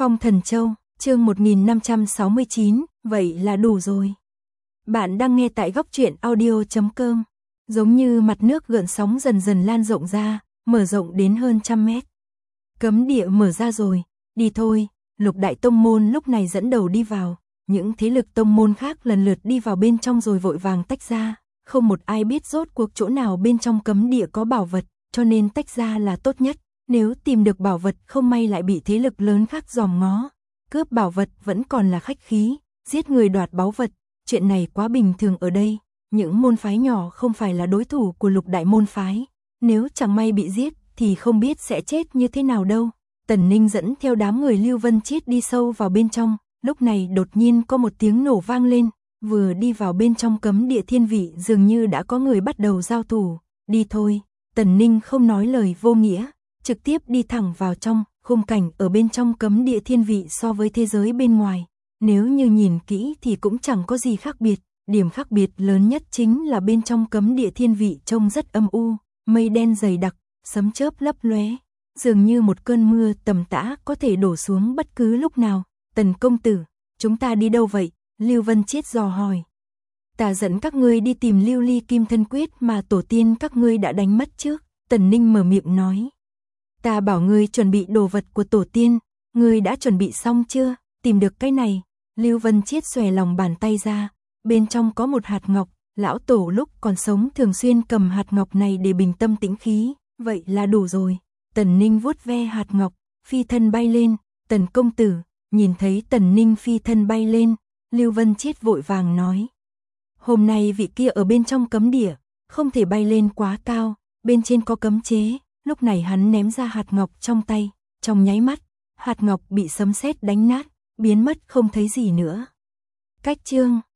Phong Thần Châu, chương 1569, vậy là đủ rồi. Bạn đang nghe tại góc truyện audio.com. Giống như mặt nước gợn sóng dần dần lan rộng ra, mở rộng đến hơn 100 mét. Cấm địa mở ra rồi, đi thôi. Lục đại tông môn lúc này dẫn đầu đi vào, những thế lực tông môn khác lần lượt đi vào bên trong rồi vội vàng tách ra, không một ai biết rốt cuộc chỗ nào bên trong cấm địa có bảo vật, cho nên tách ra là tốt nhất. Nếu tìm được bảo vật không may lại bị thế lực lớn khác dòm ngó, cướp bảo vật vẫn còn là khách khí, giết người đoạt báu vật, chuyện này quá bình thường ở đây. Những môn phái nhỏ không phải là đối thủ của lục đại môn phái, nếu chẳng may bị giết thì không biết sẽ chết như thế nào đâu. Tần Ninh dẫn theo đám người Lưu Vân Chiết đi sâu vào bên trong, lúc này đột nhiên có một tiếng nổ vang lên, vừa đi vào bên trong cấm địa thiên vị dường như đã có người bắt đầu giao thủ. Đi thôi, Tần Ninh không nói lời vô nghĩa, trực tiếp đi thẳng vào trong. Khung cảnh ở bên trong cấm địa thiên vị so với thế giới bên ngoài, nếu như nhìn kỹ thì cũng chẳng có gì khác biệt. Điểm khác biệt lớn nhất chính là bên trong cấm địa thiên vị trông rất âm u, mây đen dày đặc, sấm chớp lấp lóe, dường như một cơn mưa tầm tã có thể đổ xuống bất cứ lúc nào. Tần công tử, chúng ta đi đâu vậy? Lưu Vân Chiết dò hỏi. Ta dẫn các ngươi đi tìm Lưu Ly Kim Thân Quyết mà tổ tiên các ngươi đã đánh mất trước. Tần Ninh mở miệng nói. Ta bảo ngươi chuẩn bị đồ vật của tổ tiên, ngươi đã chuẩn bị xong chưa? Tìm được cái này. Lưu Vân Chiết xòe lòng bàn tay ra, bên trong có một hạt ngọc, lão tổ lúc còn sống thường xuyên cầm hạt ngọc này để bình tâm tĩnh khí, vậy là đủ rồi. Tần Ninh vuốt ve hạt ngọc, phi thân bay lên. Tần công tử, nhìn thấy Tần Ninh phi thân bay lên, Lưu Vân Chiết vội vàng nói. Hôm nay vị kia ở bên trong cấm địa, không thể bay lên quá cao, bên trên có cấm chế. Lúc này hắn ném ra hạt ngọc trong tay, trong nháy mắt, hạt ngọc bị sấm sét đánh nát, biến mất không thấy gì nữa. Cách chương